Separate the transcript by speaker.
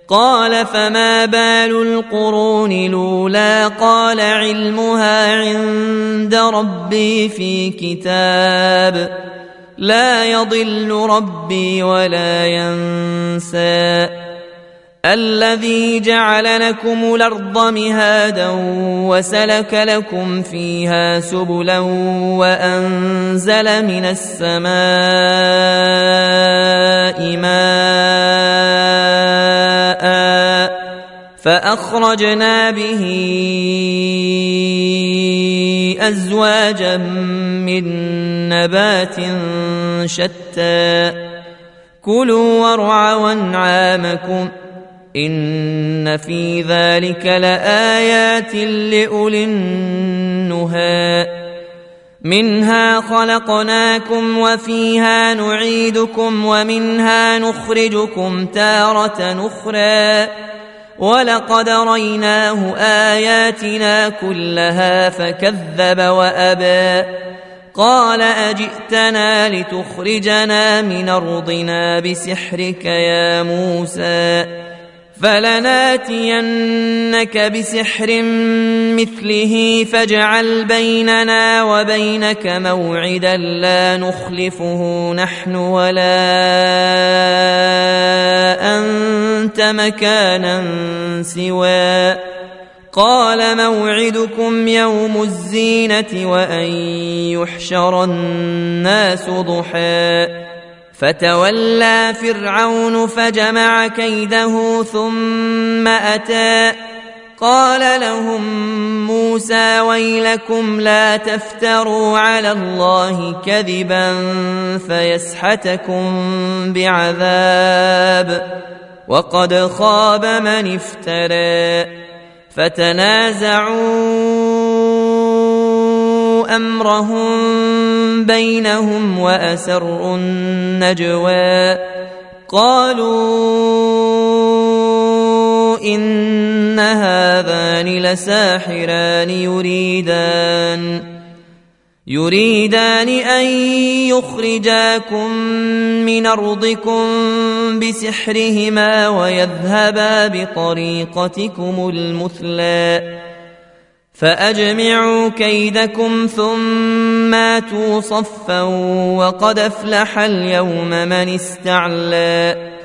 Speaker 1: قال فما بال القرون الأولى قال علمها عند ربي في كتاب لا يضل ربي ولا ينسى الذي جعل لكم الأرض مهادا وسلك لكم فيها سبلا وأنزل من السماء ماء فأخرجنا به أزواجا من نبات شتى كلوا وارعوا أنعامكم إن في ذلك لآيات لأولي النهى منها خلقناكم وفيها نعيدكم ومنها نخرجكم تارة أخرى ولقد ريناه آياتنا كلها فكذب وأبى قال أجئتنا لتخرجنا من أرضنا بسحرك يا موسى فلناتينك بسحر مثله فاجعل بيننا وبينك موعدا لا نخلفه نحن ولا أنت مكانا سوى قال موعدكم يوم الزينة وأن يحشر الناس ضحى فتولى فرعون فجمع كيده ثم أتى قال لهم موسى ويلكم لا تفتروا على الله كذبا فيسحتكم بعذاب وقد خاب من افترى فتنازعوا أمرهم بينهم وأسروا النجوى قالوا إن هذان لساحران يريدان أن يخرجاكم من أرضكم بسحرهما ويذهبا بطريقتكم المثلى فأجمعوا كيدكم ثم آتوا صفا وقد أفلح اليوم من استعلى